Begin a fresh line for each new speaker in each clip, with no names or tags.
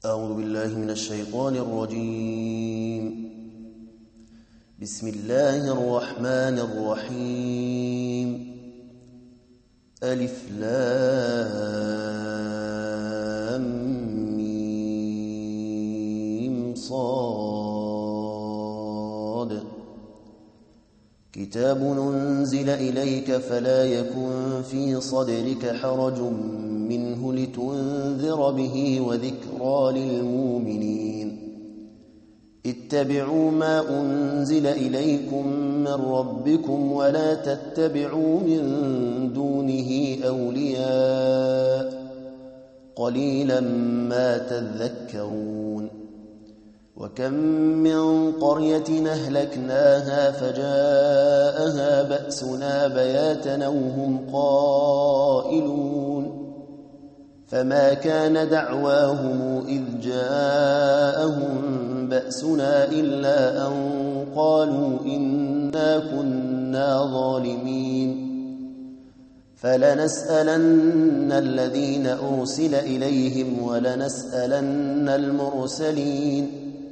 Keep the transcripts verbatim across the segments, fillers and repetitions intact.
أعوذ بالله من الشيطان الرجيم. بسم الله الرحمن الرحيم. ألف لام ميم صاد. كتاب أنزل إليك فلا يكن في صدرك حرج منه لتنذر به وذكرى للمؤمنين. اتبعوا ما أنزل إليكم من ربكم ولا تتبعوا من دونه أولياء قليلا ما تذكرون. وكم من قرية أهلكناها فجاءها بأسنا بياتا أو هم قائلون. فما كان دعواهم إذ جاءهم بأسنا إلا أن قالوا إنا كنا ظالمين. فلنسألن الذين أرسل إليهم ولنسألن المرسلين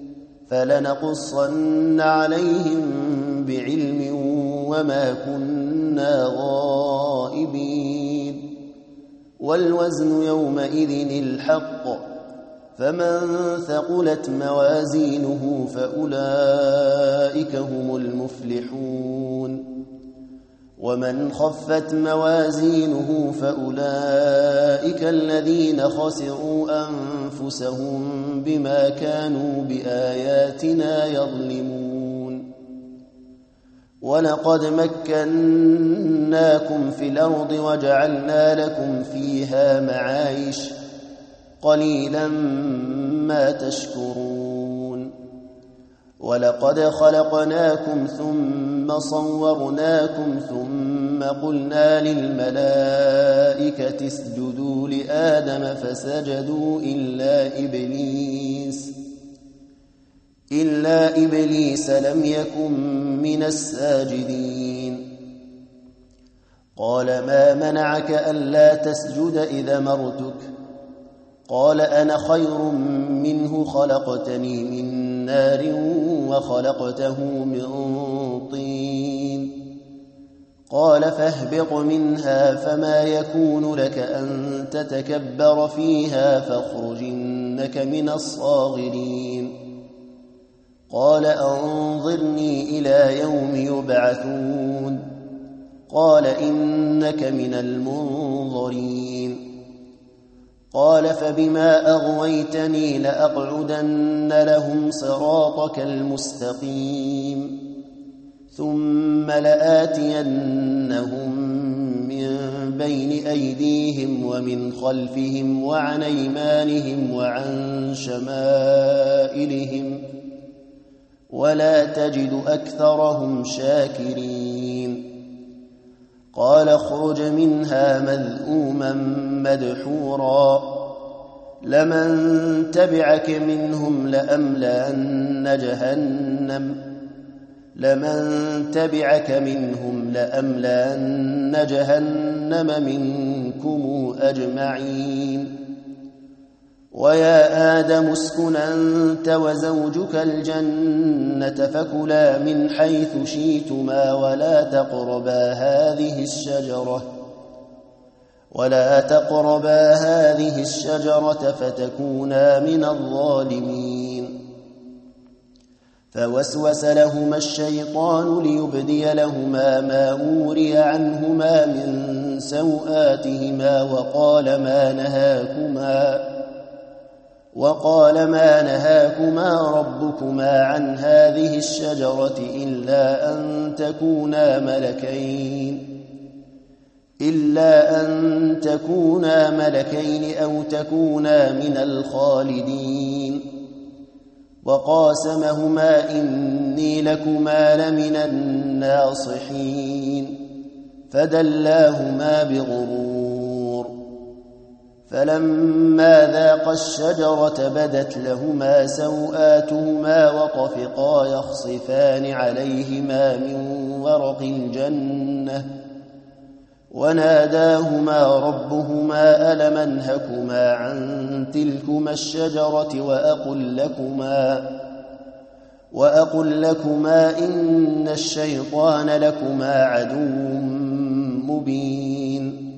فلنقصن عليهم بعلم وما كنا غائبين. والوزن يومئذ الحق فمن ثقلت موازينه فأولئك هم المفلحون. ومن خفت موازينه فأولئك الذين خسروا أنفسهم بما كانوا بآياتنا يظلمون. ولقد مكناكم في الأرض وجعلنا لكم فيها معايش قليلا ما تشكرون. ولقد خلقناكم ثم صورناكم ثم قلنا للملائكة اسجدوا لآدم فسجدوا إلا إبليس إلا إبليس لم يكن من الساجدين. قال ما منعك ألا تسجد إذا مرتك؟ قال أنا خير منه خلقتني من نار وخلقته من طين. قال فاهبط منها فما يكون لك أن تتكبر فيها فاخرج إنك من الصاغرين. قال أنظرني إلى يوم يبعثون. قال إنك من المنظرين. قال فبما أغويتني لأقعدن لهم صراطك المستقيم ثم لآتينهم من بين أيديهم ومن خلفهم وعن أيمانهم وعن شمائلهم ولا تجد أكثرهم شاكرين. قال اخرج منها مذءوما مدحورا لمن تبعك منهم لأملأن جهنم لمن تبعك منهم لأملأن جهنم منكم أجمعين. ويا آدم اسكن أنت وزوجك الجنة فكلا من حيث شئتما ولا تقربا هذه الشجرة ولا تقربا هذه الشجرة فتكونا من الظالمين. فوسوس لهما الشيطان ليبدي لهما ما أوري عنهما من سوآتهما وقال ما نهاكما وقال ما نهاكما ربكما عن هذه الشجرة إلا أن تكونا ملكين إلا أن تكونا ملكين أو تكونا من الخالدين. وقاسمهما إني لكما لمن الناصحين فدلاهما بغرور. فلما ذاقا الشجرة بدت لهما سوآتهما وطفقا يخصفان عليهما من ورق الجنة وناداهما ربهما ألم أنهكما عن تلكما الشجرة وأقل لكما وأقل لكما إن الشيطان لكما عدو مبين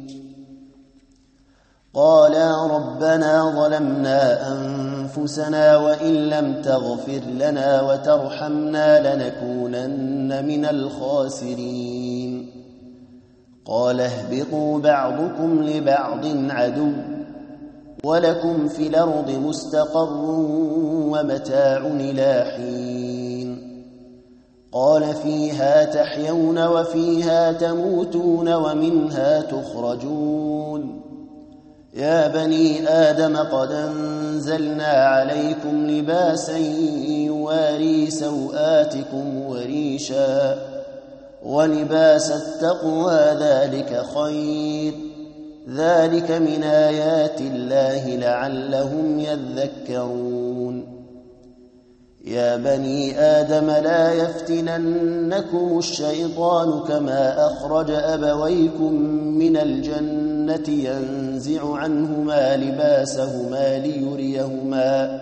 قالا ربنا ظلمنا أنفسنا وإن لم تغفر لنا وترحمنا لنكونن من الخاسرين قال اهبطوا بعضكم لبعض عدو ولكم في الأرض مستقر ومتاع إلى حين قال فيها تحيون وفيها تموتون ومنها تخرجون يا بني آدم قد أنزلنا عليكم لباسا يواري سوآتكم وريشا ولباس التقوى ذلك خير ذلك من آيات الله لعلهم يذكرون يا بني آدم لا يفتننكم الشيطان كما أخرج أبويكم من الجنة ينزع عنهما لباسهما ليريهما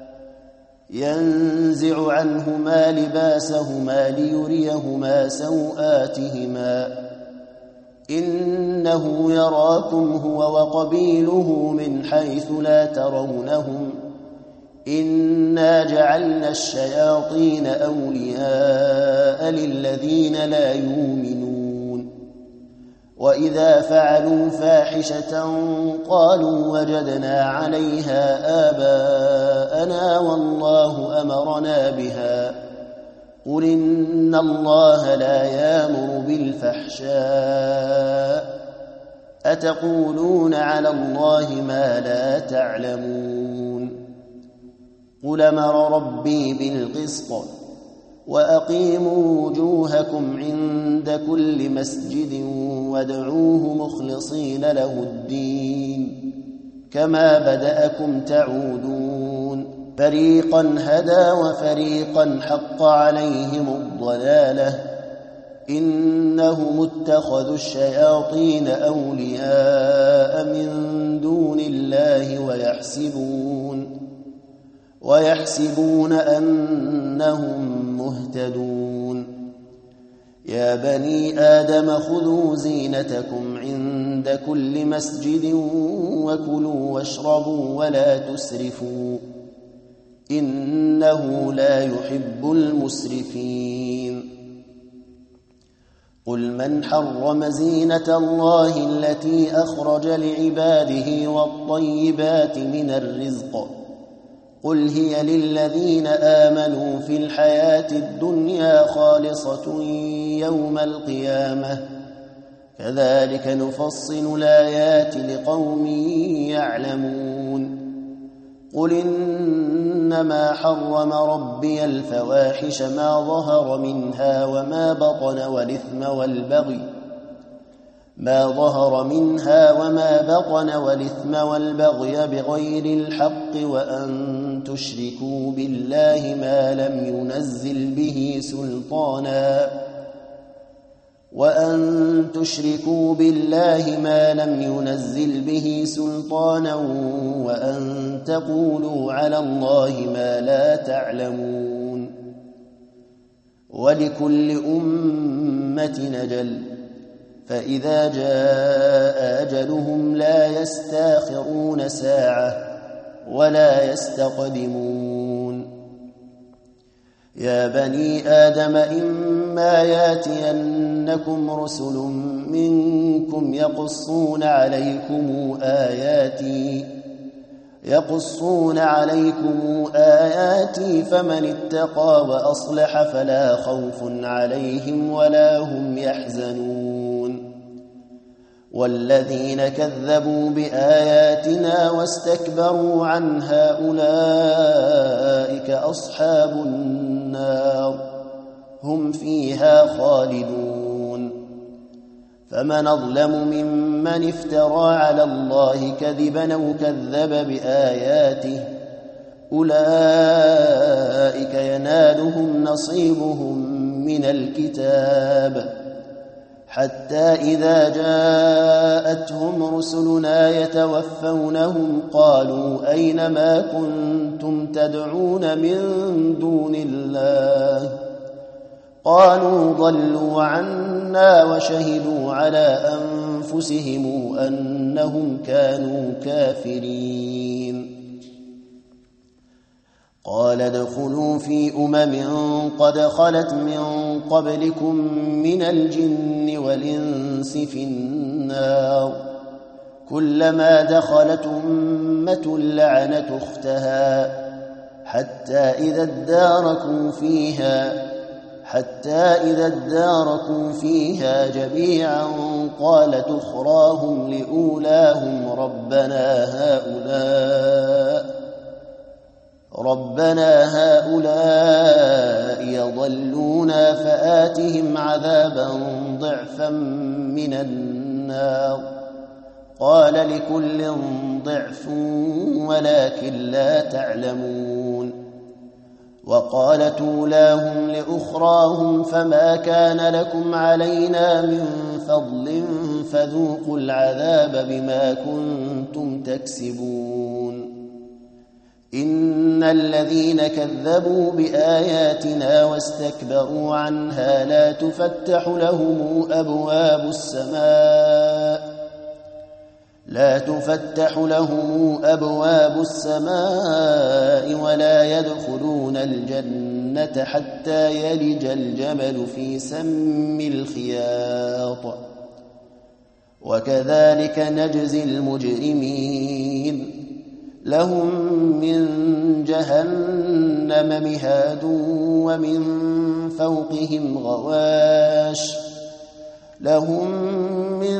ينزع عنهما لباسهما ليريهما سوآتهما إنه يراكم هو وقبيله من حيث لا ترونهم إنا جعلنا الشياطين أولياء للذين لا يؤمنون وإذا فعلوا فاحشة قالوا وجدنا عليها آباءنا والله أمرنا بها قل إن الله لا يأمر بالفحشاء أتقولون على الله ما لا تعلمون قل أمر ربي بالقسط وأقيموا وجوهكم عند كل مسجد وادعوه مخلصين له الدين كما بدأكم تعودون فريقا هدى وفريقا حق عليهم الضلالة إنهم اتخذوا الشياطين أولياء من دون الله ويحسبون ويحسبون أنهم مهتدون يا بني آدم خذوا زينتكم عند كل مسجد وكلوا واشربوا ولا تسرفوا إنه لا يحب المسرفين قل من حرم زينة الله التي أخرج لعباده والطيبات من الرزق قل هي للذين آمنوا في الحياة الدنيا خالصة يوم القيامة كذلك نفصل الآيات لقوم يعلمون قل إنما حرم ربي الفواحش ما ظهر منها وما بطن والإثم والبغي ما ظهر منها وما بطن والإثم والبغي بغير الحق وأن تشركوا بالله ما لم ينزل به سلطانا وأن تشركوا بالله ما لم ينزل به سلطانا وأن تقولوا على الله ما لا تعلمون ولكل أمة أجل فإذا جاء أجلهم لا يستاخرون ساعة ولا يستقدمون يا بني آدم إما ياتينكم رسل منكم يقصون عليكم آياتي يقصون عليكم آياتي فمن اتقى وأصلح فلا خوف عليهم ولا هم يحزنون والذين كذبوا بآياتنا واستكبروا عنها أولئك أصحاب النار هم فيها خالدون فمن أظلم ممن افترى على الله كذبا أو كذب بآياته أولئك ينالهم نصيبهم من الكتاب حتى إذا جاءتهم رسلنا يتوفونهم قالوا أين ما كنتم تدعون من دون الله قالوا ضلوا عنا وشهدوا على أنفسهم أنهم كانوا كافرين. قال ادخلوا في أمم قد خلت من قبلكم من الجن والإنس في النار كلما دخلت أمة لعنت أختها حتى إذا اداركوا فيها حتى إذا اداركوا فيها جميعا قالت أخراهم لأولاهم ربنا هؤلاء ربنا هؤلاء يضلونا فآتهم عذابا ضعفا من النار قال لكل ضعف ولكن لا تعلمون. وقالت أولاهم لأخراهم فما كان لكم علينا من فضل فذوقوا العذاب بما كنتم تكسبون. إن الذين كذبوا بآياتنا واستكبروا عنها لا تفتح لهم أبواب السماء لا تفتح لهم أبواب السماء ولا يدخلون الجنة حتى يلج الجمل في سم الخياط وكذلك نجزي المجرمين. لهم من جهنم مهاد ومن فوقهم غواش لهم من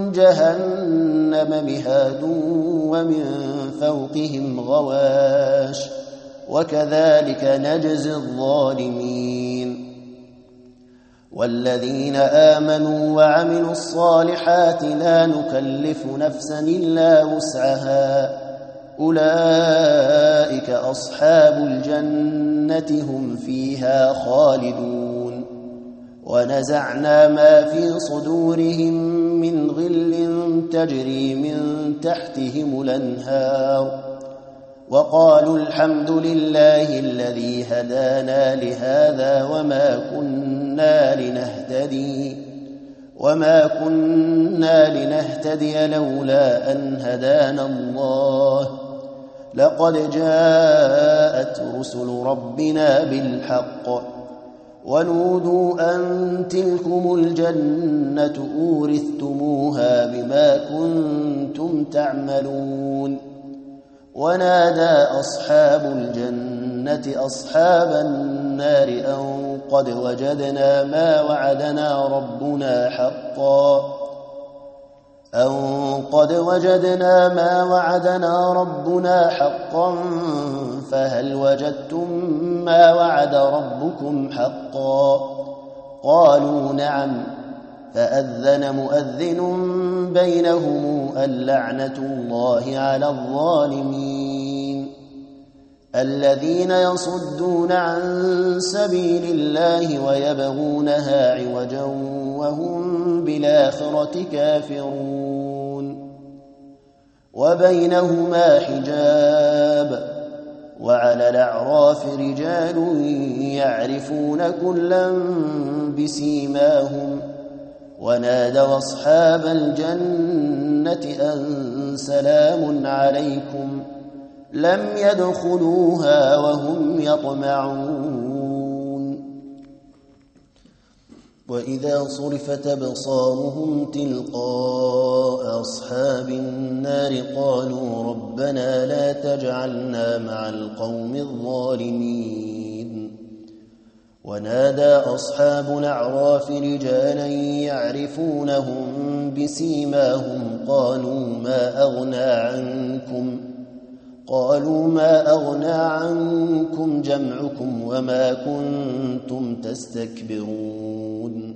جهنم مهاد ومن فوقهم غواش وكذلك نجزي الظالمين. والذين آمنوا وعملوا الصالحات لا نكلف نفسا إلا وسعها أولئك أصحاب الجنة هم فيها خالدون. ونزعنا ما في صدورهم من غل تجري من تحتهم الأنهار وقالوا الحمد لله الذي هدانا لهذا وما كنا لنهتدي وما كنا لنهتدي لولا أن هدانا الله لقد جاءت رسل ربنا بالحق ونودوا أن تلكم الجنة أورثتموها بما كنتم تعملون. ونادى أصحاب الجنة أصحاب النار أن قد وجدنا ما وعدنا ربنا حقا أن قد وجدنا ما وعدنا ربنا حقا فهل وجدتم ما وعد ربكم حقا قالوا نعم فأذن مؤذن بينهم اللعنة الله على الظالمين الذين يصدون عن سبيل الله ويبغونها عوجا وهم بالآخرة كافرون. وبينهما حجاب وعلى الأعراف رجال يعرفون كلا بسيماهم ونادوا أصحاب الجنة أن سلام عليكم لم يدخلوها وهم يطمعون. وإذا صرفت أبصارهم تلقاء أصحاب النار قالوا ربنا لا تجعلنا مع القوم الظالمين. ونادى أصحاب الأعراف رجالا يعرفونهم بسيماهم قالوا ما أغنى عنكم قالوا ما أغنى عنكم جمعكم وما كنتم تستكبرون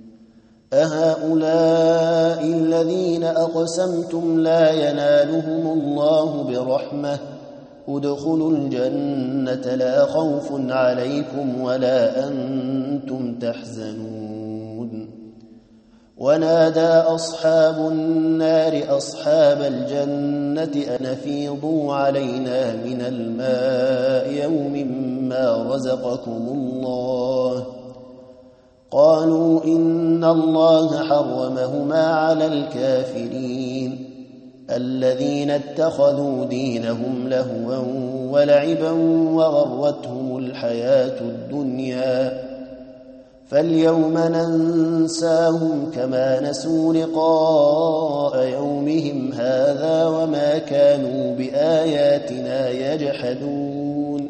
أهؤلاء الذين أقسمتم لا ينالهم الله برحمة ادخلوا الجنة لا خوف عليكم ولا أنتم تحزنون. ونادى أصحاب النار أصحاب الجنة أن أفيضوا علينا من الماء يوم ما رزقكم الله قالوا إن الله حرمهما على الكافرين الذين اتخذوا دينهم لهوا ولعبا وغرتهم الحياة الدنيا فاليوم ننساهم كما نسوا لقاء يومهم هذا وما كانوا بآياتنا يجحدون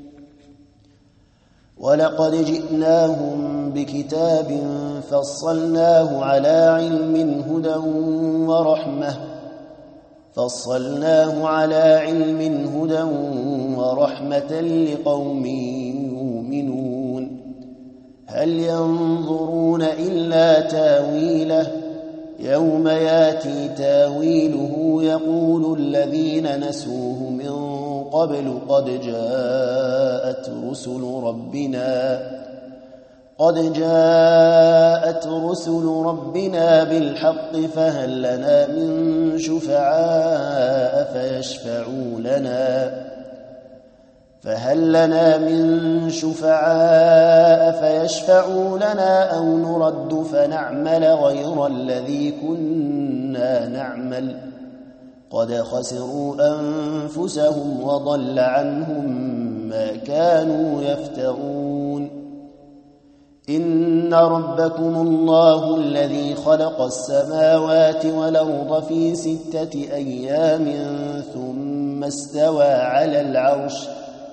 ولقد جئناهم بكتاب فصلناه على علم هدى ورحمة فصلناه على علم هدى ورحمة لقوم يؤمنون هل ينظرون إلا تاويله يوم ياتي تاويله يقول الذين نسوه من قبل قد جاءت رسل ربنا قد جاءت رسل ربنا بالحق فهل لنا من شفعاء فيشفعوا لنا فهل لنا من شفعاء فيشفعوا لنا أو نرد فنعمل غير الذي كنا نعمل قد خسروا أنفسهم وضل عنهم ما كانوا يفترون إن ربكم الله الذي خلق السماوات والأرض في ستة أيام ثم استوى على العرش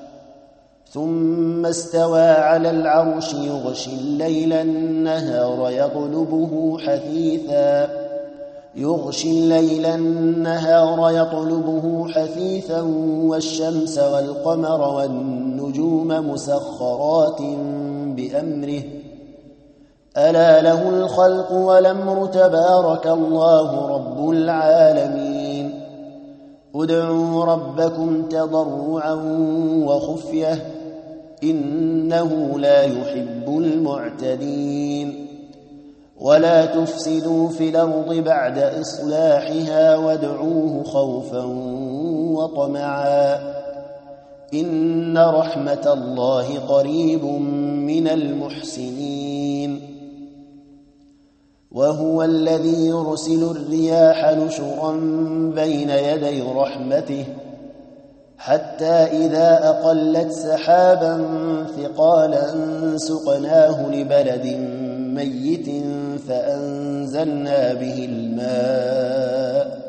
ثم استوى على العرش يغشي الليل النهار يطلبه حثيثا يغشي الليل النهار يطلبه حثيثا والشمس والقمر والنجوم مسخرات بأمره ألا له الخلق والأمر تبارك الله رب العالمين ادعوا ربكم تضرعا وخفية إنه لا يحب المعتدين ولا تفسدوا في الأرض بعد إصلاحها وادعوه خوفا وطمعا إن رحمة الله قريب من المحسنين وهو الذي يرسل الرياح نشرا بين يدي رحمته حتى إذا أقلت سحابا ثقالا سقناه لبلد ميت فأنزلنا به الماء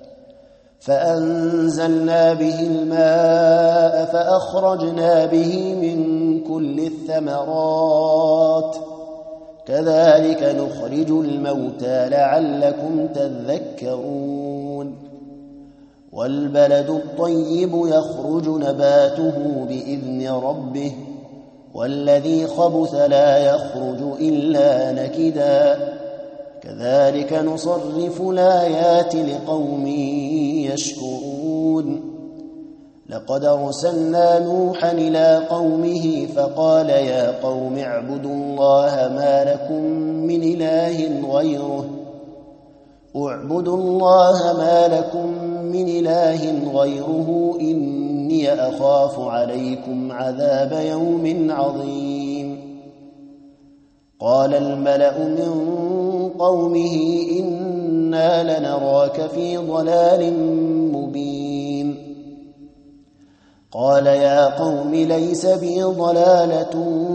فأنزلنا به الماء فأخرجنا به من كل الثمرات كذلك نخرج الموتى لعلكم تذكرون والبلد الطيب يخرج نباته بإذن ربه والذي خبث لا يخرج إلا نكدا كذلك نصرف الآيات لقوم يشكرون لقد أرسلنا نوحا إلى قومه فقال يا قوم اعبدوا الله ما لكم من إله غيره اعبدوا الله ما لكم من إله غيره إني أخاف عليكم عذاب يوم عظيم قال الملأ من قومه إنا لنراك في ضلال مبين قال يا قوم ليس بي ضلالة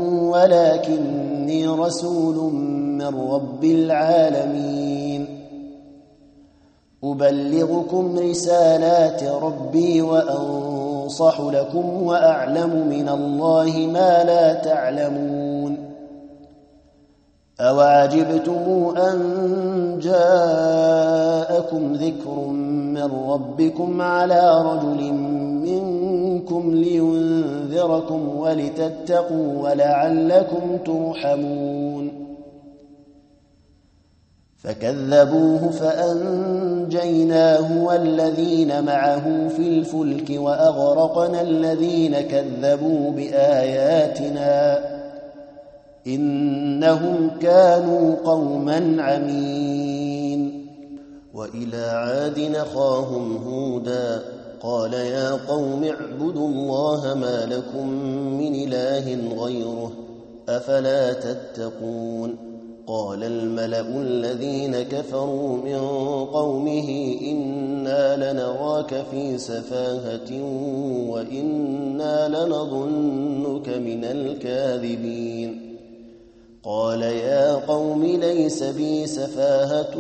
ولكني رسول من رب العالمين أبلغكم رسالات ربي وأنصح لكم وأعلم من الله ما لا تعلمون أوعجبتم أن جاءكم ذكر من ربكم على رجل منكم لينذركم ولتتقوا ولعلكم ترحمون فكذبوه فأنجيناه والذين معه في الفلك وأغرقنا الذين كذبوا بآياتنا إنهم كانوا قوما عمين. وإلى عاد أخاهم هودا قال يا قوم اعبدوا الله ما لكم من إله غيره أفلا تتقون. قال الملأ الذين كفروا من قومه إنا لنراك في سفاهة وإنا لنظنك من الكاذبين. قال يا قوم ليس بي سفاهة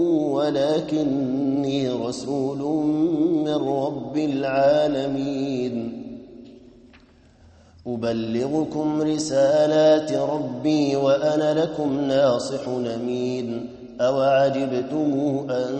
ولكني رسول من رب العالمين أبلغكم رسالات ربي وأنا لكم ناصح أمين. أوعجبتم أن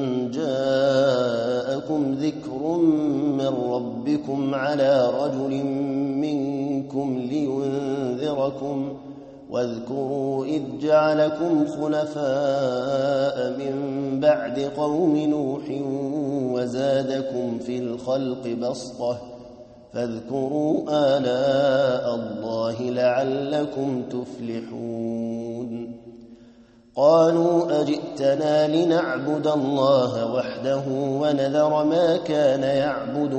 جاءكم ذكر من ربكم على رجل منكم لينذركم واذكروا إذ جعلكم خلفاء من بعد قوم نوح وزادكم في الخلق بسطة فاذكروا آلاء الله لعلكم تفلحون. قالوا أجئتنا لنعبد الله وحده ونذر ما كان يعبد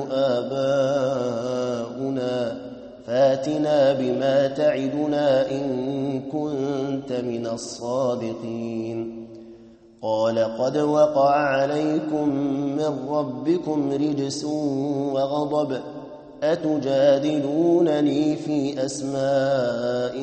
آباؤنا فاتنا بما تعدنا إن كنت من الصادقين. قال قد وقع عليكم من ربكم رجس وغضب أتجادلونني في أسماء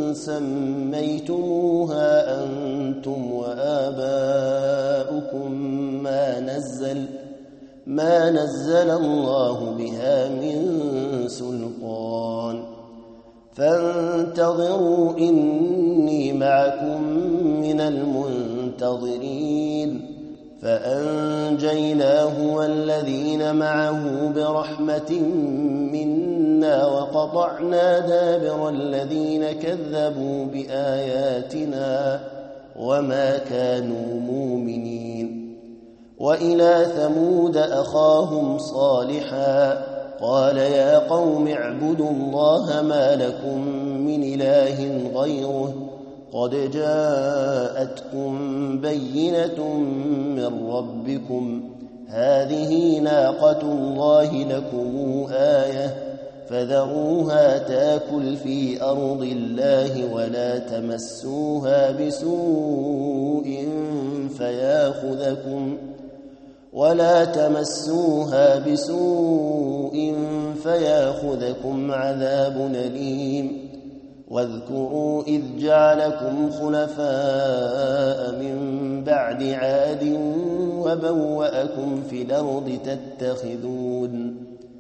سميتموها أنتم وآباؤكم ما نزل ما نزل الله بها من سلطان فانتظروا إني معكم من المنتظرين. فأنجيناه والذين معه برحمة منا وقطعنا دابر الذين كذبوا بآياتنا وما كانوا مؤمنين. وإلى ثمود أخاهم صالحا قال يا قوم اعبدوا الله ما لكم من إله غيره قد جاءتكم بينة من ربكم هذه ناقة الله لكم آية فذروها تاكل في أرض الله ولا تمسوها بسوء فياخذكم ولا تمسوها بسوء فياخذكم عذاب أليم. واذكروا إذ جعلكم خلفاء من بعد عاد وبوأكم في الأرض تتخذون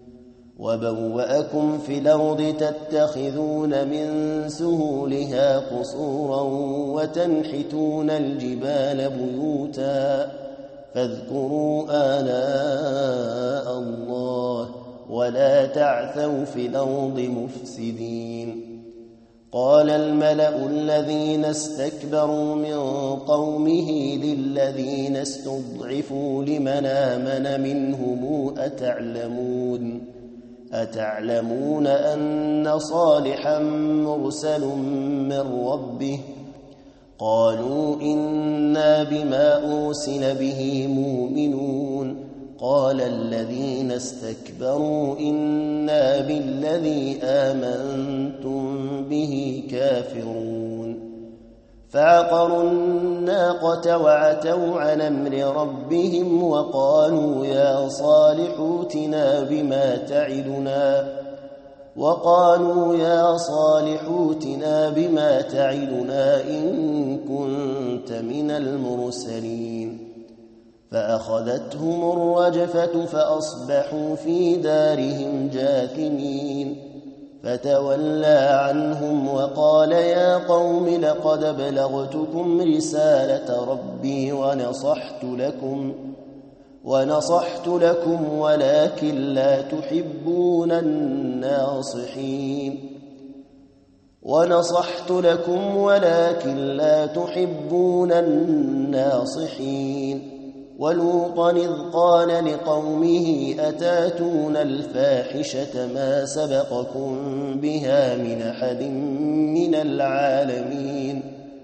وبوأكم في الأرض تتخذون من سهولها قصورا وتنحتون الجبال بيوتا فاذكروا آلاء الله ولا تعثوا في الأرض مفسدين. قال الملأ الذين استكبروا من قومه للذين استضعفوا لمن آمن منهم أتعلمون أتعلمون أن صالحا مرسل من ربه قالوا إنا بما أرسل به مؤمنون. قال الذين استكبروا إنا بالذي آمنتم به كافرون. فعقروا الناقة وعتوا عن أمر ربهم وقالوا يا صالح ائتنا بما تعدنا وقالوا يا صالح ائتنا بما تعدنا إن كنت من المرسلين. فأخذتهم الرجفة فأصبحوا في دارهم جاثمين. فتولى عنهم وقال يا قوم لقد بلغتكم رسالة ربي ونصحت لكم ونصحت لكم ولكن لا تحبون الناصحين ونصحت لكم ولكن لا تحبون الناصحين. ولوطا إذ قال لقومه أتاتون الفاحشة ما سبقكم بها من أحد من العالمين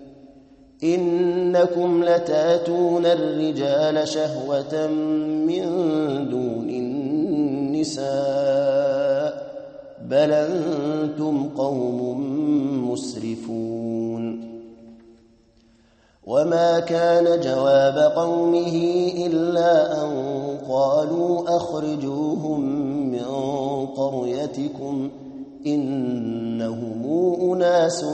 إنكم لتاتون الرجال شهوة من دون النساء بل أنتم قوم مسرفون وما كان جواب قومه إلا أن قالوا أخرجوهم من قريتكم إنهم أناس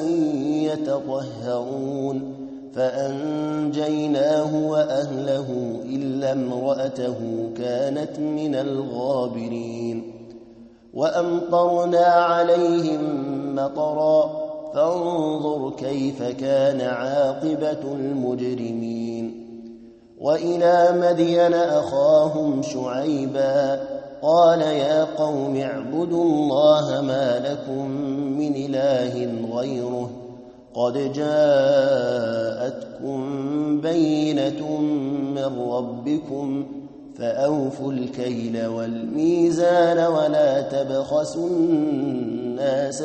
يتطهرون فأنجيناه وأهله إلا امرأته كانت من الغابرين وأمطرنا عليهم مطرا فانظر كيف كان عاقبة المجرمين وإلى مدين أخاهم شعيبا قال يا قوم اعبدوا الله ما لكم من إله غيره قد جاءتكم بينة من ربكم فأوفوا الكيل والميزان ولا تبخسوا الناس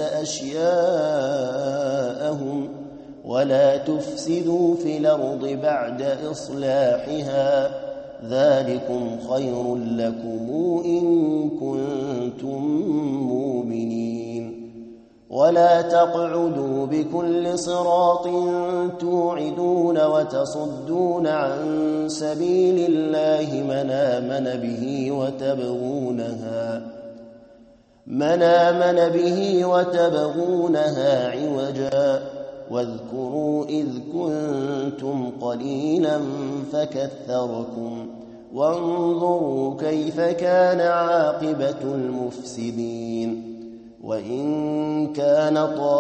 أشياءهم ولا تفسدوا في الأرض بعد إصلاحها ذلكم خير لكم إن كنتم مؤمنين ولا تقعدوا بكل صراط توعدون وتصدون عن سبيل الله من آمن به وتبغونها من آمن به وتبغونها عوجا واذكروا إذ كنتم قليلا فكثركم وانظروا كيف كان عاقبة المفسدين وإن كان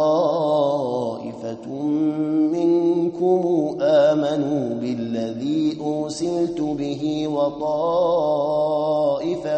طائفة منكم آمنوا بالذي أرسلت به وطائفة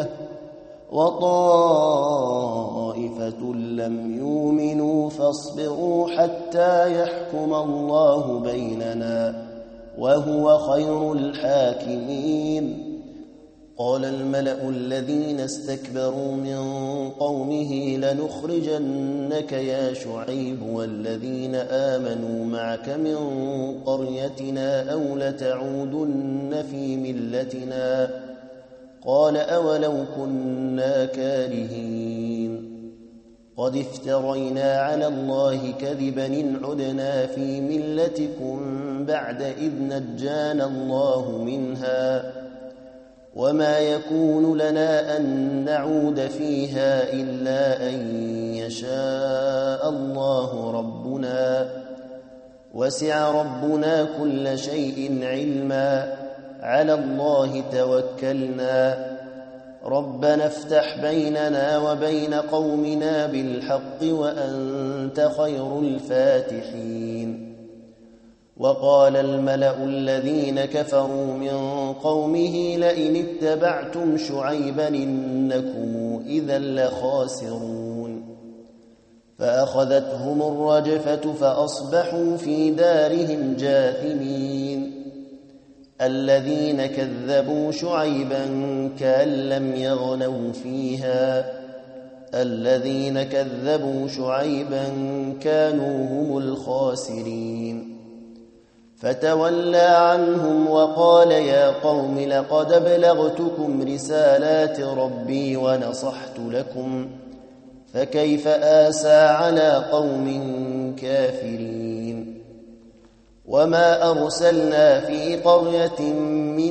وطائفة لم يؤمنوا فاصبروا حتى يحكم الله بيننا وهو خير الحاكمين قال الملأ الذين استكبروا من قومه لنخرجنك يا شعيب والذين آمنوا معك من قريتنا أو لتعودن في ملتنا قال أولو كنا كارهين قد افترينا على الله كذبا إن عدنا في ملتكم بعد إذ نجانا الله منها وما يكون لنا أن نعود فيها إلا أن يشاء الله ربنا وسع ربنا كل شيء علما على الله توكلنا ربنا افتح بيننا وبين قومنا بالحق وأنت خير الفاتحين وقال الملأ الذين كفروا من قومه لئن اتبعتم شعيبا إنكم إذا لخاسرون فأخذتهم الرجفة فأصبحوا في دارهم جاثمين الذين كذبوا شعيبا كأن لم يغنوا فيها الذين كذبوا شعيبا كانوا هم الخاسرين فتولى عنهم وقال يا قوم لقد أبلغتكم رسالات ربي ونصحت لكم فكيف آسى على قوم كافرين وما أرسلنا في قرية من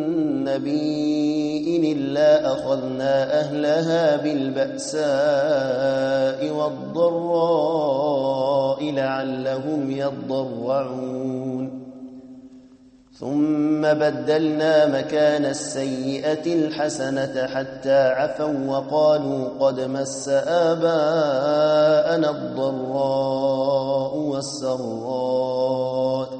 نبي إلا أخذنا أهلها بالبأساء والضراء لعلهم يضرعون ثم بدلنا مكان السيئة الحسنة حتى عفوا وقالوا قد مس آباءنا الضراء والسراء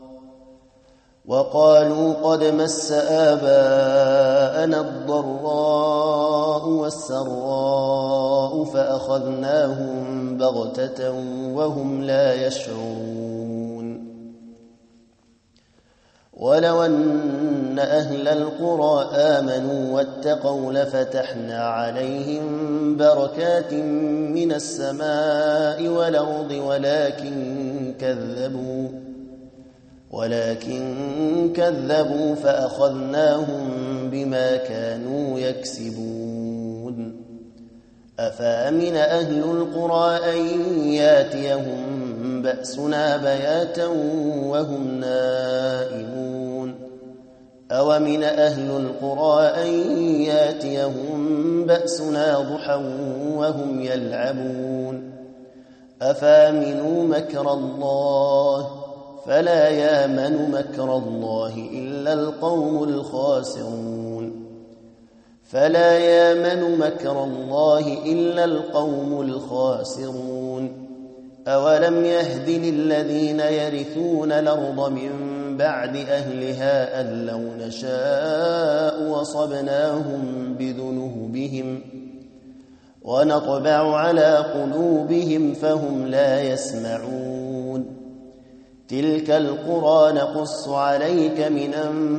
وقالوا قد مس آباءنا الضراء والسراء فأخذناهم بغتة وهم لا يشعرون ولو أن أهل القرى آمنوا واتقوا لفتحنا عليهم بركات من السماء والأرض ولكن كذبوا ولكن كذبوا فأخذناهم بما كانوا يكسبون. أفأمن أهل القرى أن ياتيهم بأسنا بياتا وهم نائمون أومن أهل القرى أن ياتيهم بأسنا ضحى وهم يلعبون أفأمنوا مكر الله فلا يامن مكر الله إلا القوم الخاسرون فلا يامن مكر الله إلا القوم الخاسرون أولم يهد للذين يرثون الأرض من بعد أهلها أن لو نشاء وصبناهم بذنوبهم ونطبع على قلوبهم فهم لا يسمعون تلك القرى نقص عليك من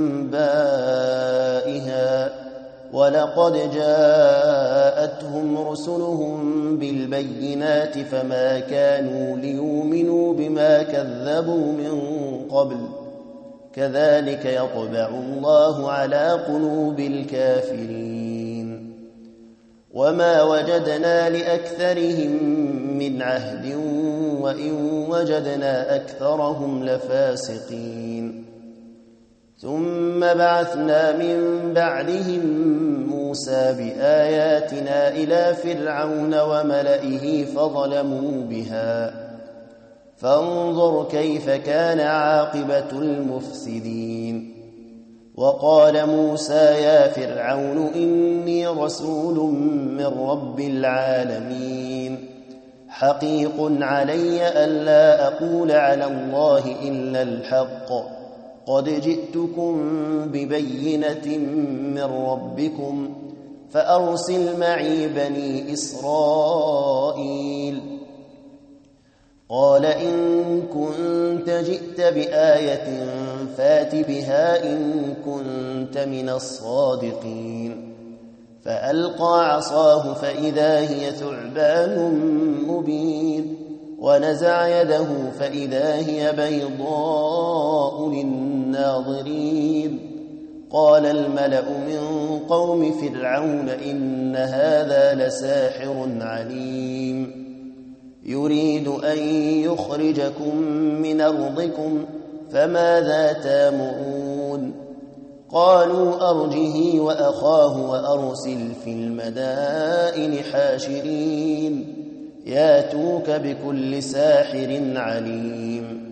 أنبائها ولقد جاءتهم رسلهم بالبينات فما كانوا ليؤمنوا بما كذبوا من قبل كذلك يطبع الله على قلوب الكافرين وما وجدنا لأكثرهم من عهد وإن وجدنا أكثرهم لفاسقين ثم بعثنا من بعدهم موسى بآياتنا إلى فرعون وملئه فظلموا بها فانظر كيف كان عاقبة المفسدين وقال موسى يا فرعون إني رسول من رب العالمين حقيق علي ألا أقول على الله إلا الحق قد جئتكم ببينة من ربكم فأرسل معي بني إسرائيل قال إن كنت جئت بآية فات بها إن كنت من الصادقين فألقى عصاه فإذا هي ثعبان مبين ونزع يده فإذا هي بيضاء للناظرين قال الملأ من قوم فرعون إن هذا لساحر عليم يريد أن يخرجكم من أرضكم فماذا تامرون قالوا أرجه وأخاه وأرسل في المدائن حاشرين ياتوك بكل ساحر عليم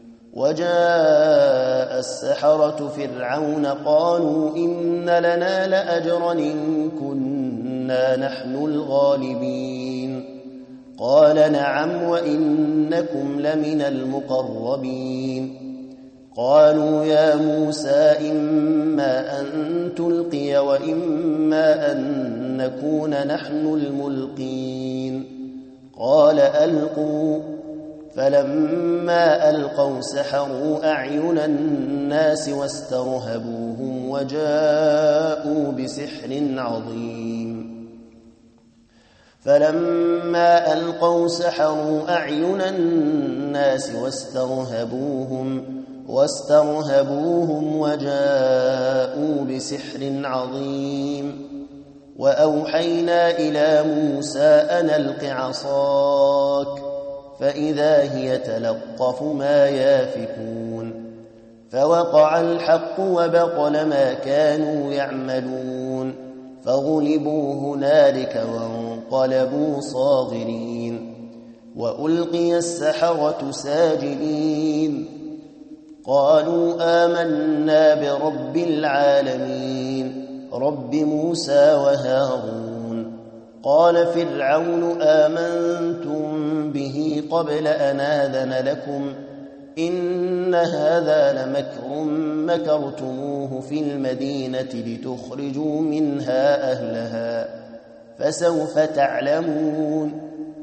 وجاء السحرة فرعون قالوا إن لنا لأجرا إن كنا نحن الغالبين قال نعم وإنكم لمن المقربين قالوا يا موسى إما أن تلقي وإما أن نكون نحن الملقين قال ألقوا فلما ألقوا سحروا أعين الناس واسترهبوهم وجاءوا بسحر عظيم فلما ألقوا سحروا أعين الناس واسترهبوهم واسترهبوهم وجاءوا بسحر عظيم وأوحينا إلى موسى أن ألق عصاك فإذا هي تلقف ما يافكون فوقع الحق وبطل ما كانوا يعملون فغلبوا هنالك وانقلبوا صاغرين وألقي السحرة ساجدين قالوا آمنا برب العالمين رب موسى وهارون قال فرعون آمنتم به قبل أن آذن لكم إن هذا لمكر مكرتموه في المدينة لتخرجوا منها أهلها فسوف تعلمون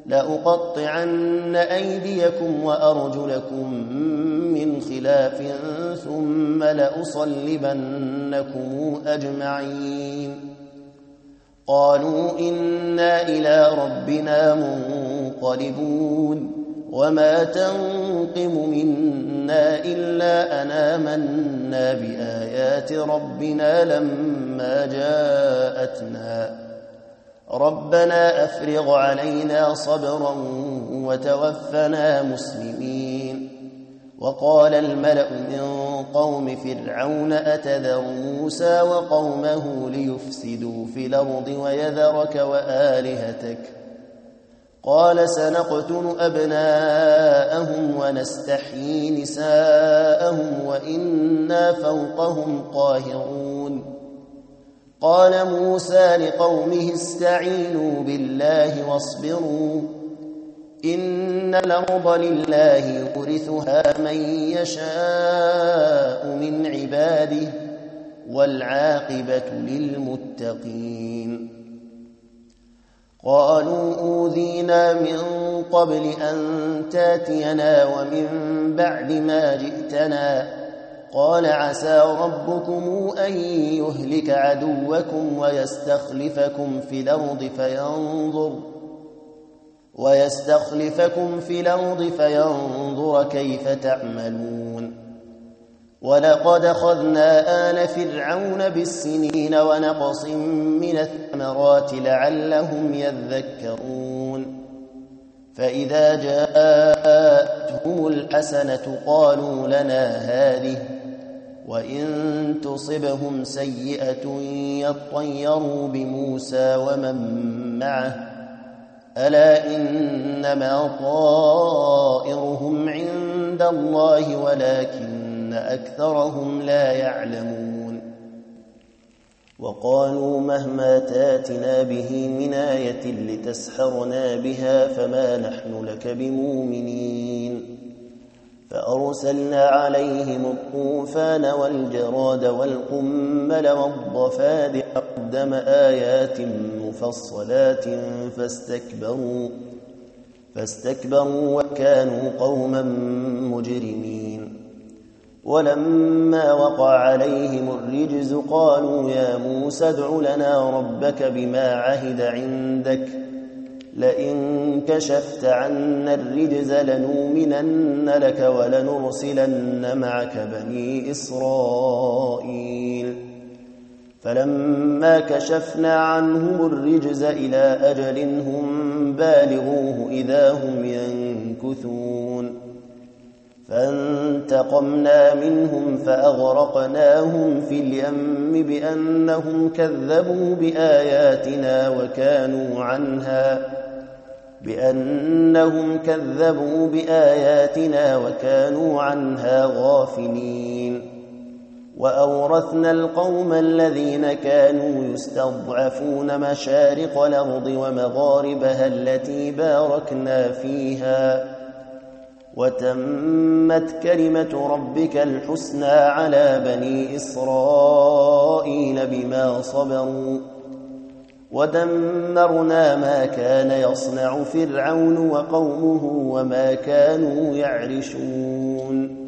لأقطعن أيديكم وأرجلكم من خلاف ثم لأصلبنكم أجمعين. قالوا إنا إلى ربنا منقلبون وما تنقم منا إلا أن آمنا بآيات ربنا لما جاءتنا ربنا أفرغ علينا صبرا وتوفنا مسلمين. وقال الملأ من قوم فرعون أتذر موسى وقومه ليفسدوا في الأرض ويذرك وآلهتك قال سنقتل أبناءهم ونستحيي نساءهم وإنا فوقهم قاهرون. قال موسى لقومه استعينوا بالله واصبروا إن الأرض لله يورثها من يشاء من عباده والعاقبة للمتقين. قالوا أوذينا من قبل أن تاتينا ومن بعد ما جئتنا قال عسى ربكم أن يهلك عدوكم ويستخلفكم في الأرض فينظر ويستخلفكم في الأرض فينظر كيف تعملون. ولقد أخذنا آل فرعون بالسنين ونقص من الثمرات لعلهم يذكرون. فإذا جاءتهم الحسنة قالوا لنا هذه وإن تصبهم سيئة يطيروا بموسى ومن معه ألا إنما طائرهم عند الله ولكن أكثرهم لا يعلمون. وقالوا مهما تاتنا به من آية لتسحرنا بها فما نحن لك بمؤمنين. فأرسلنا عليهم الطوفان والجراد والقمل والضفادع والدم آيات مفصلات فاستكبروا فاستكبروا وكانوا قوما مجرمين. ولما وقع عليهم الرجز قالوا يا موسى ادع لنا ربك بما عهد عندك لئن كشفت عنا الرجز لنؤمنن لك ولنرسلن معك بني إسرائيل. فلما كشفنا عنهم الرجز إلى أجل هم بالغوه إذا هم ينكثون. فانتقمنا منهم فأغرقناهم في اليم بأنهم كذبوا بآياتنا وكانوا عنها بأنهم كذبوا بآياتنا وكانوا عنها غافلين. وأورثنا القوم الذين كانوا يستضعفون مشارق الأرض ومغاربها التي باركنا فيها وتمت كلمة ربك الحسنى على بني إسرائيل بما صبروا ودمرنا ما كان يصنع فرعون وقومه وما كانوا يعرشون.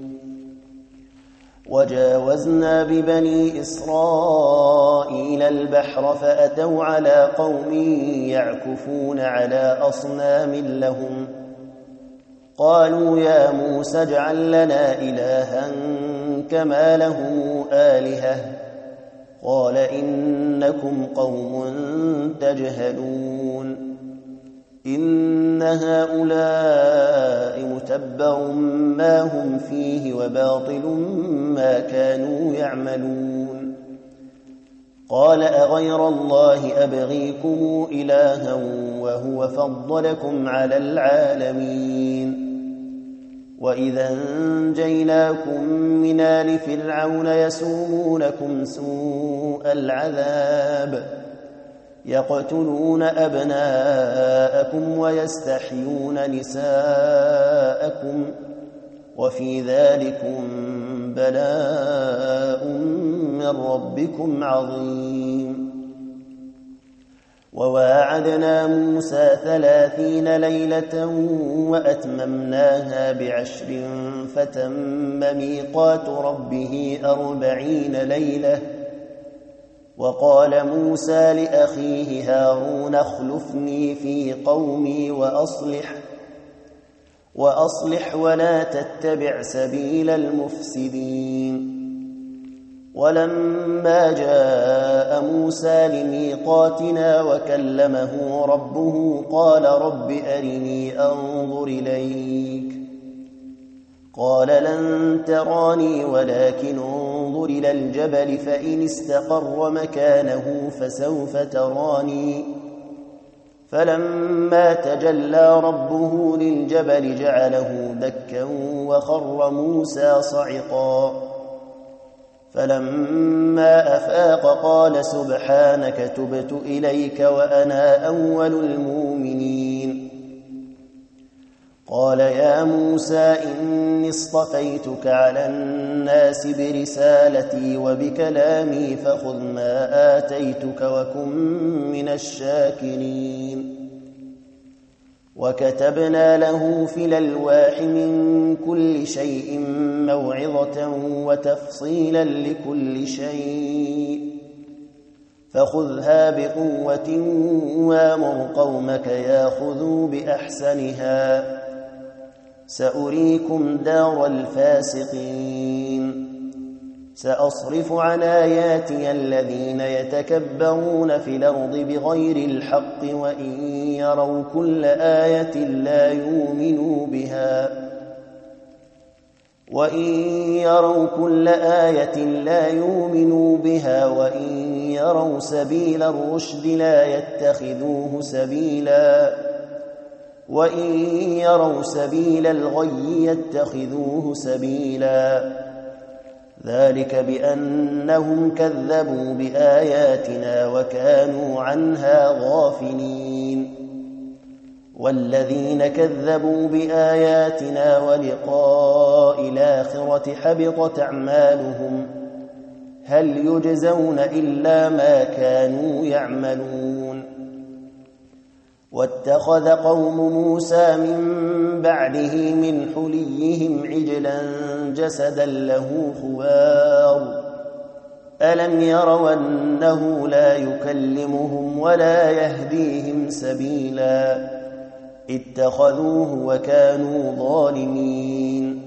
وجاوزنا ببني إسرائيل البحر فأتوا على قوم يعكفون على أصنام لهم قالوا يا موسى اجعل لنا إلها كما له آلهة قال إنكم قوم تجهلون. إن هؤلاء متبر ما هم فيه وباطل ما كانوا يعملون. قال أغير الله أبغيكم إلها وهو فضلكم على العالمين. وإذا انجيناكم من آل فرعون يسومونكم سوء العذاب يقتلون أبناءكم ويستحيون نساءكم وفي ذلكم بلاء من ربكم عظيم. وواعدنا موسى ثلاثين ليلة وأتممناها بعشر فتم ميقات ربه أربعين ليلة. وقال موسى لأخيه هارون اخلفني في قومي وأصلح وأصلح ولا تتبع سبيل المفسدين. ولما جاء موسى لميقاتنا وكلمه ربه قال رب أرني أنظر إليك قال لن تراني ولكن انظر إلى الجبل فإن استقر مكانه فسوف تراني. فلما تجلى ربه للجبل جعله دكا وخر موسى صعقا. فلما أفاق قال سبحانك تبت إليك وأنا أول المؤمنين. قال يا موسى إني اصطفيتك على الناس برسالتي وبكلامي فخذ ما آتيتك وكن من الشاكرين. وكتبنا له في الألواح من كل شيء موعظة وتفصيلا لكل شيء فخذها بقوة وامر قومك ياخذوا بأحسنها سأريكم دار الفاسقين. سأصرف عن آياتي الذين يتكبرون في الأرض بغير الحق وإن يروا كل آية لا يؤمنوا بها وإن يروا كل آية لا يؤمنوا بها وإن يروا سبيل الرشد لا يتخذوه سبيلا وإن يروا سبيل الغي يتخذوه سبيلا. ذلك بأنهم كذبوا بآياتنا وكانوا عنها غافلين. والذين كذبوا بآياتنا ولقاء الآخرة حبطت أعمالهم هل يجزون إلا ما كانوا يعملون. واتخذ قوم موسى من بعده من حليهم عجلا جسدا له خوار ألم يروا أنه لا يكلمهم ولا يهديهم سبيلا اتخذوه وكانوا ظالمين.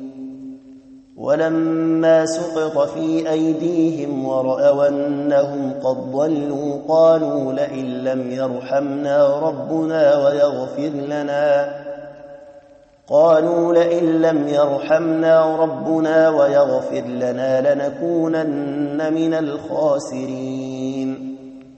ولما سقط في أيديهم ورأوا أنهم قد ضلوا قالوا لئن لم يرحمنا ربنا ويغفر لنا قالوا لئن لم يرحمنا ربنا ويغفر لنا لنكونن من الخاسرين.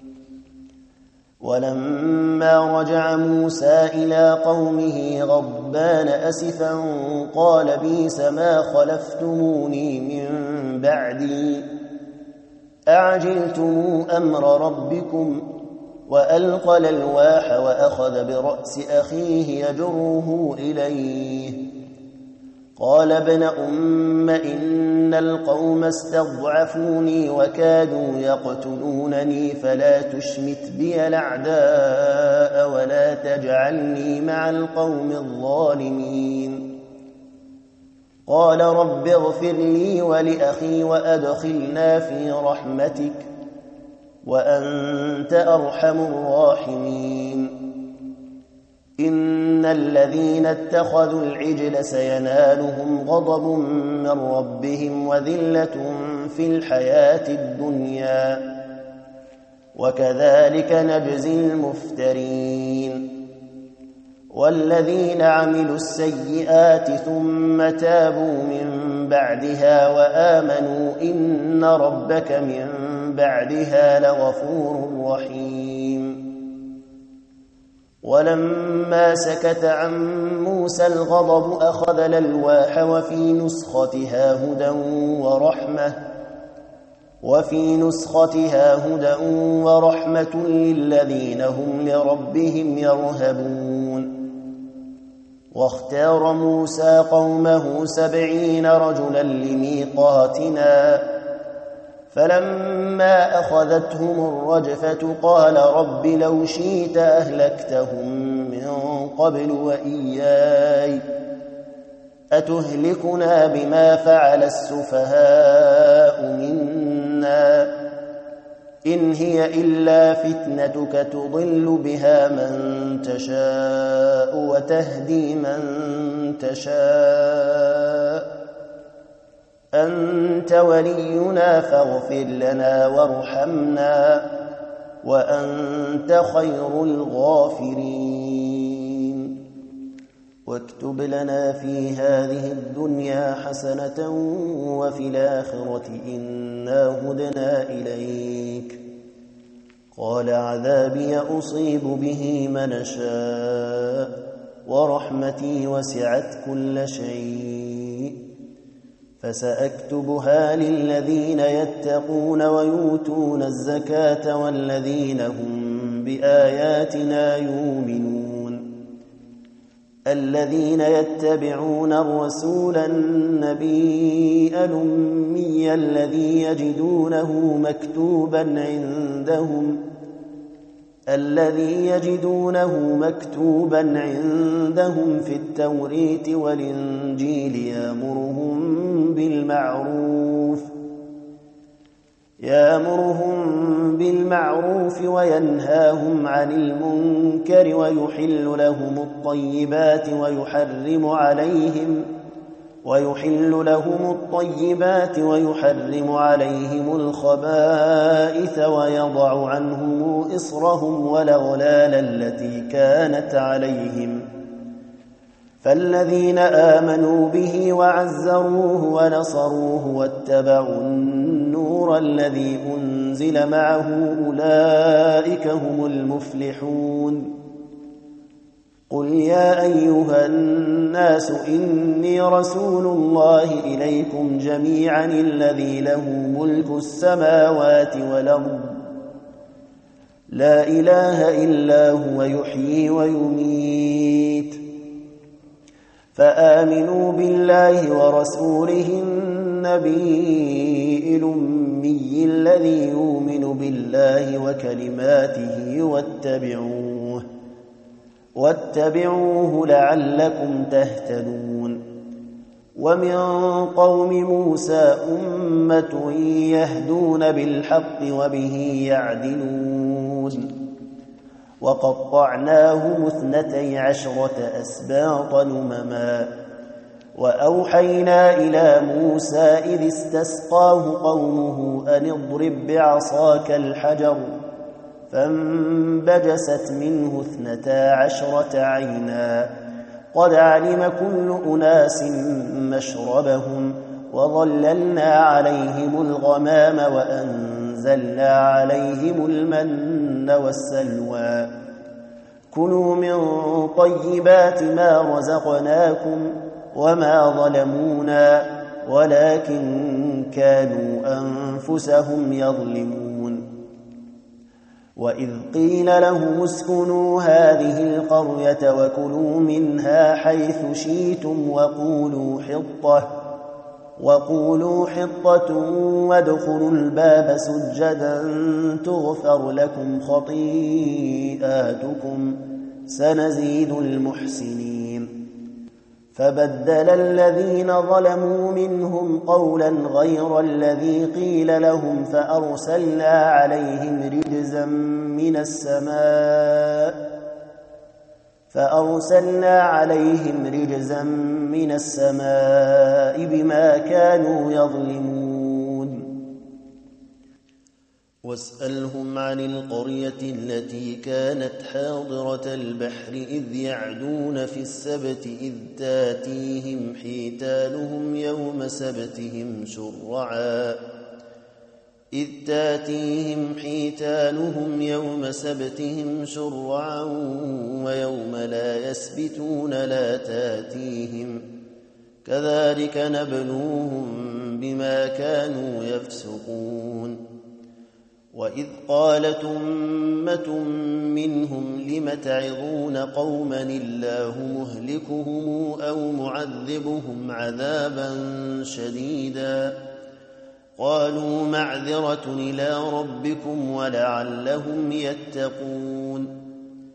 ولما رجع موسى إلى قومه غضبان أسفا قال بئس ما خلفتموني من بعدي أعجلتم أمر ربكم وألقى الألواح وأخذ برأس أخيه يجره إليه قال ابن أم إن القوم استضعفوني وكادوا يقتلونني فلا تشمت بي الأعداء ولا تجعلني مع القوم الظالمين. قال رب اغفر لي ولأخي وأدخلنا في رحمتك وأنت أرحم الراحمين. إن الذين اتخذوا العجل سينالهم غضب من ربهم وذلة في الحياة الدنيا وكذلك نجزي المفترين. والذين عملوا السيئات ثم تابوا من بعدها وآمنوا إن ربك من بعدها لغفور رحيم. ولما سكت عن موسى الغضب أخذ الألواح وفي نسختها هدى ورحمة وفي نسختها هدى ورحمة للذين هم لربهم يرهبون. واختار موسى قومه سبعين رجلا لميقاتنا فلما أخذتهم الرجفة قال رب لو شئت أهلكتهم من قبل وإياي أتهلكنا بما فعل السفهاء منا إن هي إلا فتنتك تضل بها من تشاء وتهدي من تشاء أنت ولينا فاغفر لنا وارحمنا وأنت خير الغافرين واكتب لنا في هذه الدنيا حسنة وفي الآخرة إنا هدنا إليك قال عذابي أصيب به من شاء ورحمتي وسعت كل شيء فسأكتبها للذين يتقون ويؤتون الزكاة والذين هم بآياتنا يؤمنون الذين يتبعون الرسول النبي الأمي الذي يجدونه مكتوبا عندهم الذي يجدونه مكتوبا عندهم في التوريت والإنجيل يأمرهم بالمعروف يأمرهم بالمعروف وينهاهم عن المنكر ويحل لهم الطيبات ويحرم عليهم ويحل لهم الطيبات ويحرم عليهم الخبائث ويضع عنهم إصرهم والأغلال التي كانت عليهم فالذين آمنوا به وعزروه ونصروه واتبعوا النور الذي أنزل معه أولئك هم المفلحون قل يا أيها الناس إني رسول الله إليكم جميعا الذي له ملك السماوات والأرض لا إله إلا هو يحيي ويميت فآمنوا بالله ورسوله النبي الأمي الذي يؤمن بالله وكلماته واتبعوه واتبعوه لعلكم تهتدون ومن قوم موسى أمة يهدون بالحق وبه يعدلون وقطعناهم اثنتي عشرة أسباطا أمما وأوحينا إلى موسى إذ استسقاه قومه أن اضرب بعصاك الحجر فانبجست منه اثنتا عشرة عينا قد علم كل أناس مشربهم وظللنا عليهم الغمام وأنزلنا عليهم المن والسلوى كلوا من طيبات ما رزقناكم وما ظلمونا ولكن كانوا أنفسهم يظلمون وإذ قيل لهم اسكنوا هذه القرية وكلوا منها حيث شئتم وقولوا حطة وقولوا حطة وادخلوا الباب سجدا تغفر لكم خطيئاتكم سنزيد المحسنين فبدل الذين ظلموا منهم قولا غير الذي قيل لهم فأرسلنا عليهم رجزا من السماء فأرسلنا عليهم رجزا من السماء بما كانوا يظلمون واسألهم عن القرية التي كانت حاضرة البحر إذ يعدون في السبت إذ تاتيهم حيتانهم يوم سبتهم شرعا إذ تاتيهم حيتانهم يوم سبتهم شرعا ويوم لا يسبتون لا تاتيهم كذلك نبلوهم بما كانوا يفسقون وإذ قالت أمة منهم لم تعظون قوما الله مهلكهم أو معذبهم عذابا شديدا قالوا معذرة إلى ربكم ولعلهم يتقون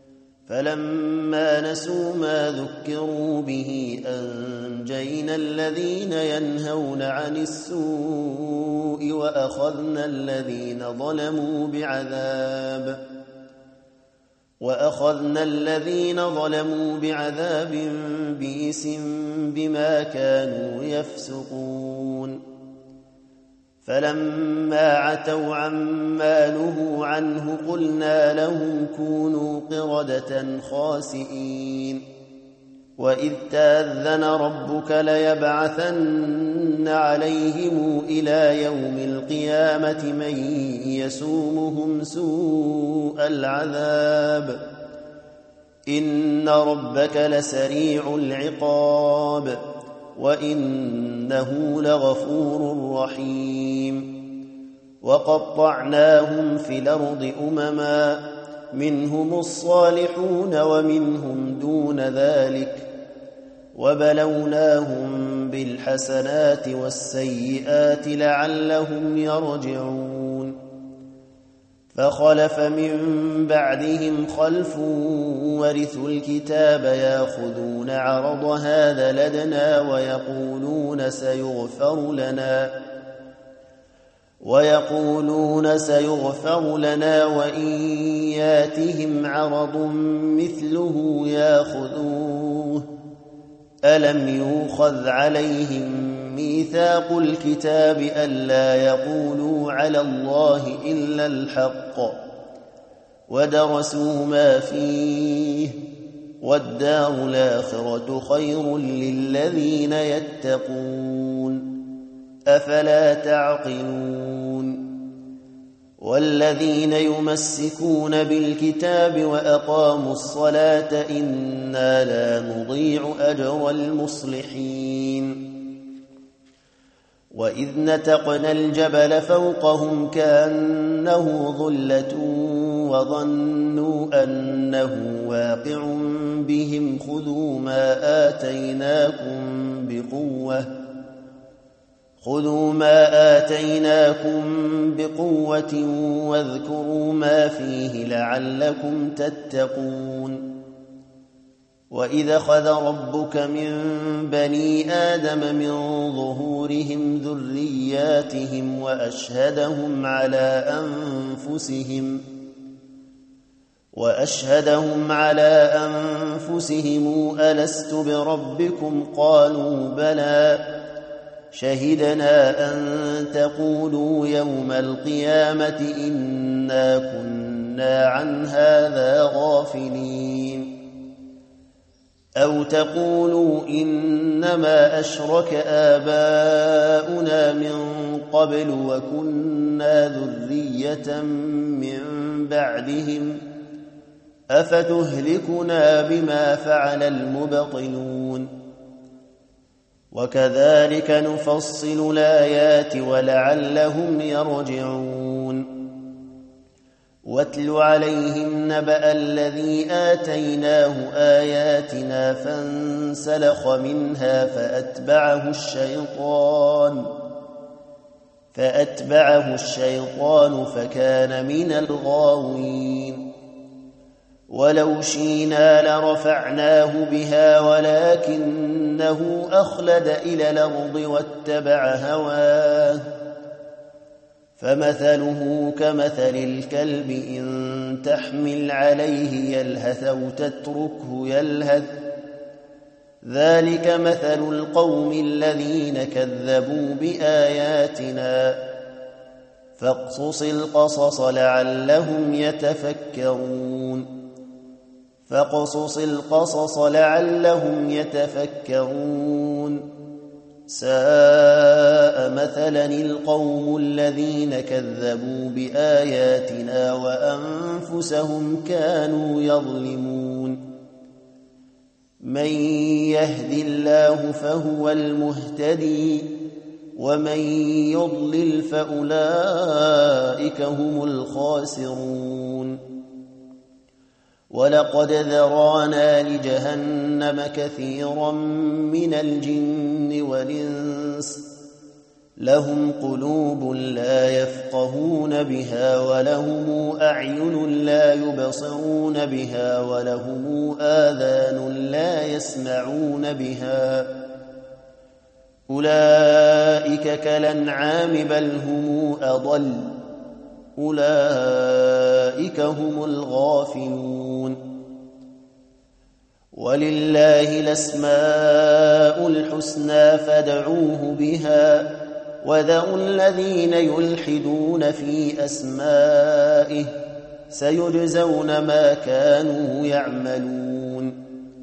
فلما نسوا ما ذكروا به أنجينا الذين ينهون عن السوء وأخذنا الذين ظلموا بعذاب وأخذنا الذين ظلموا بعذاب بئس بما كانوا يفسقون فلما عتوا عما نهوا عنه قلنا لهم كونوا قردة خاسئين وإذ تأذن ربك ليبعثن عليهم إلى يوم القيامة من يسومهم سوء العذاب إن ربك لسريع العقاب وإنه لغفور رحيم وقطعناهم في الأرض أمما منهم الصالحون ومنهم دون ذلك وبلوناهم بالحسنات والسيئات لعلهم يرجعون فخلف من بعدهم خلف ورثوا الكتاب ياخذون عرض هذا لدنا ويقولون سيغفر لنا ويقولون سيغفر لنا وإن ياتهم عرض مثله ياخذوه ألم يؤخذ عليهم ميثاق الكتاب ألا يقولوا على الله إلا الحق ودرسوا ما فيه والدار الآخرة خير للذين يتقون أفلا تعقلون والذين يمسكون بالكتاب وأقاموا الصلاة إنا لا نضيع أجر المصلحين وإذ نتقنا الجبل فوقهم كأنه ظلة وظنوا أنه واقع بهم خذوا ما آتيناكم بقوة خذوا ما آتيناكم بقوة واذكروا ما فيه لعلكم تتقون وإذا أخذ ربك من بني آدم من ظهورهم ذرياتهم وأشهدهم على أنفسهم وأشهدهم على أنفسهم ألست بربكم قالوا بلى شهدنا أن تقولوا يوم القيامة إنا كنا عن هذا غافلين أو تقولوا إنما أشرك آباؤنا من قبل وكنا ذرية من بعدهم أفتهلكنا بما فعل المبطلون وكذلك نفصل الآيات ولعلهم يرجعون واتل عليهم نبأ الذي آتيناه آياتنا فانسلخ منها فأتبعه الشيطان فأتبعه الشيطان فكان من الغاوين ولو شئنا لرفعناه بها ولكنه أخلد إلى الأرض واتبع هواه فمثله كمثل الكلب إن تحمل عليه يلهث أو تتركه يلهث ذلك مثل القوم الذين كذبوا بآياتنا فاقصص القصص لعلهم يتفكرون فاقصص القصص لعلهم يتفكرون ساء مثلا القوم الذين كذبوا بآياتنا وأنفسهم كانوا يظلمون من يهد الله فهو المهتدي ومن يضلل فأولئك هم الخاسرون ولقد ذرانا لجهنم كثيرا من الجن والإنس لهم قلوب لا يفقهون بها ولهم أعين لا يبصرون بها ولهم آذان لا يسمعون بها أولئك كالأنعام بل هم أضل أولئك هم الغافلون ولله الأسماء الحسنى فادعوه بها وذروا الذين يلحدون في أسمائه سيجزون ما كانوا يعملون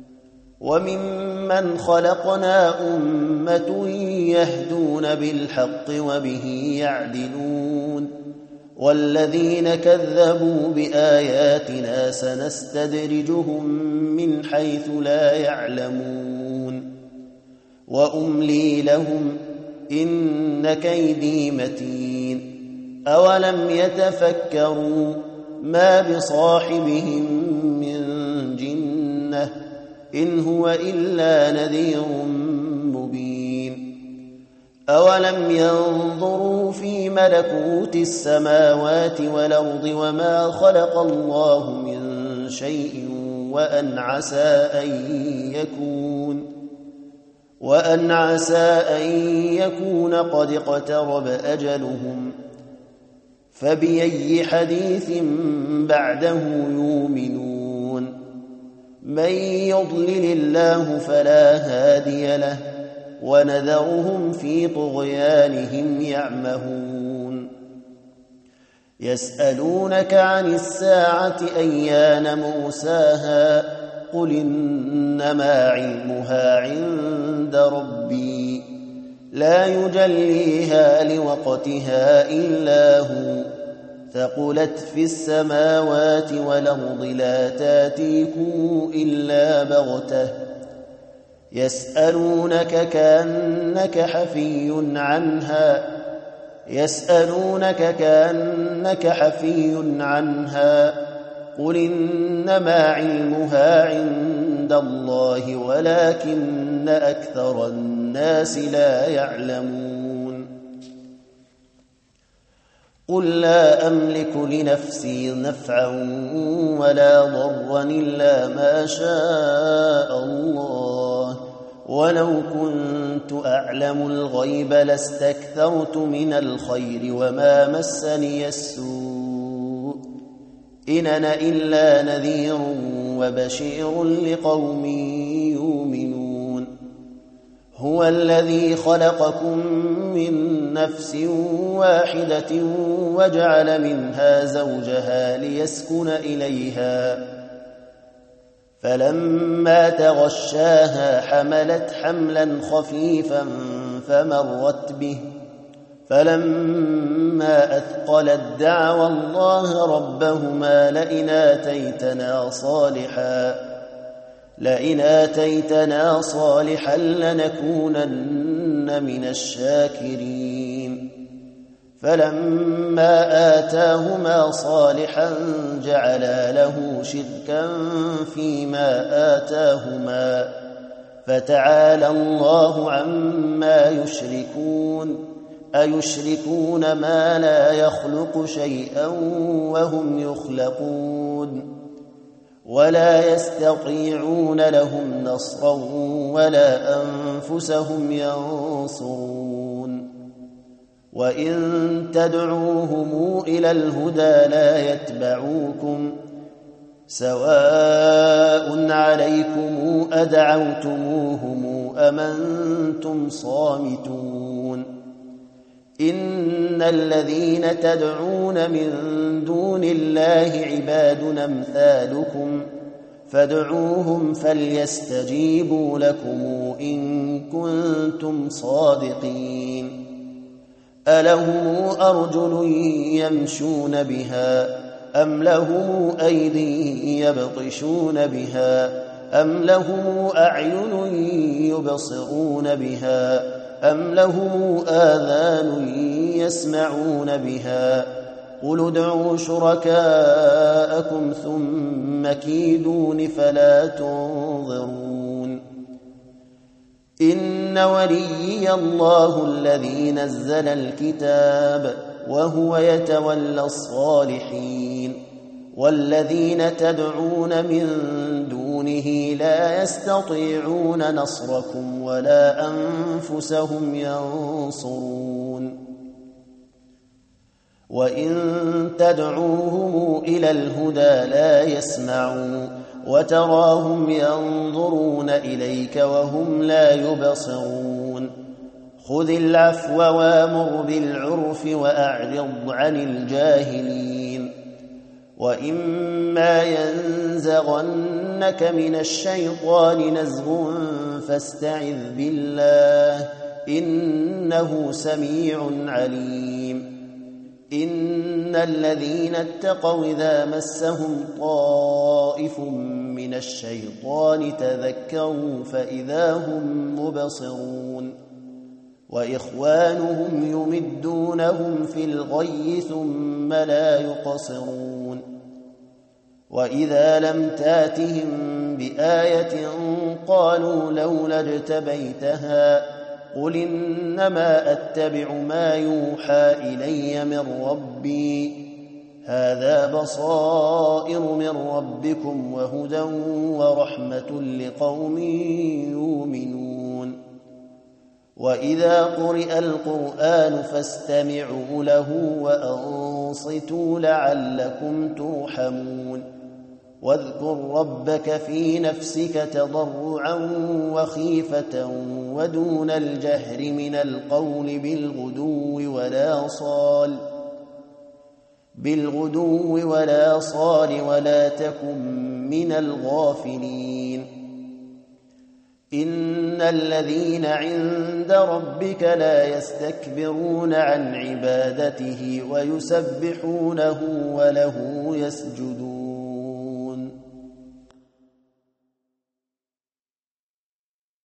وممن خلقنا أمة يهدون بالحق وبه يعدلون والذين كذبوا بآياتنا سنستدرجهم من حيث لا يعلمون وأملي لهم إن كيدي متين أولم يتفكروا ما بصاحبهم من جنة إن هو إلا نذير مبين أولم ينظروا في ملكوت السماوات والأرض وما خلق الله من شيء وأن عسى أن يكون وأن عسى أن يكون قد اقترب أجلهم فبأي حديث بعده يؤمنون من يضلل الله فلا هادي له ونذرهم في طغيانهم يعمهون يسألونك عن الساعة أيان مرساها قل إنما علمها عند ربي لا يجليها لوقتها إلا هو ثقلت في السماوات والأرض لا تاتيكم إلا بغتة يسألونك كأنك حفي عنها يسألونك كأنك حفي عنها قل إنما علمها عند الله ولكن أكثر الناس لا يعلمون قل لا أملك لنفسي نفعا ولا ضرا إلا ما شاء الله ولو كنت أعلم الغيب لاستكثرت من الخير وما مسني السوء إن أنا إلا نذير وبشير لقوم يؤمنون هو الذي خلقكم من نفس واحدة وجعل منها زوجها ليسكن إليها فلما تغشاها حملت حملا خفيفا فمرت به فلما أثقلت دعوا الله ربهما لئن آتيتنا صالحا لئن آتيتنا صالحا لنكونن من الشاكرين فلما آتاهما صالحا جعلا له شركا فيما آتاهما فتعالى الله عما يشركون أيشركون ما لا يخلق شيئا وهم يخلقون ولا يستطيعون لهم نصرا ولا أنفسهم ينصرون وإن تدعوهم إلى الهدى لا يتبعوكم سواء عليكم أدعوتموهم أم أنتم صامتون إن الذين تدعون من دون الله عباد أمثالكم فادعوهم فليستجيبوا لكم إن كنتم صادقين ألهم أرجل يمشون بها أم لهم أيدي يبطشون بها أم لهم أعين يبصرون بها أم لهم آذان يسمعون بها قل ادعوا شركاءكم ثم كيدون فلا تنظرون إن إن وليي الله الذي نزل الكتاب وهو يتولى الصالحين والذين تدعون من دونه لا يستطيعون نصركم ولا أنفسهم ينصرون وإن تدعوهم إلى الهدى لا يسمعوا وتراهم ينظرون إليك وهم لا يبصرون خذ العفو وامر بالعرف وأعرض عن الجاهلين وإما ينزغنك من الشيطان نزغ فاستعذ بالله إنه سميع عليم إن الذين اتقوا إذا مسهم طائف من الشيطان تذكروا فإذا هم مبصرون وإخوانهم يمدونهم في الغي ثم لا يقصرون وإذا لم تاتهم بآية قالوا لولا اجتبيتها قل إنما أتبع ما يوحى إلي من ربي هذا بصائر من ربكم وهدى ورحمة لقوم يؤمنون وإذا قرئ القرآن فاستمعوا له وأنصتوا لعلكم ترحمون واذكر ربك في نفسك تضرعا وخيفة ودون الجهر من القول بالغدو ولا صال بالغدو ولا صال ولا تكن من الغافلين إن الذين عند ربك لا يستكبرون عن عبادته ويسبحونه وله يسجدون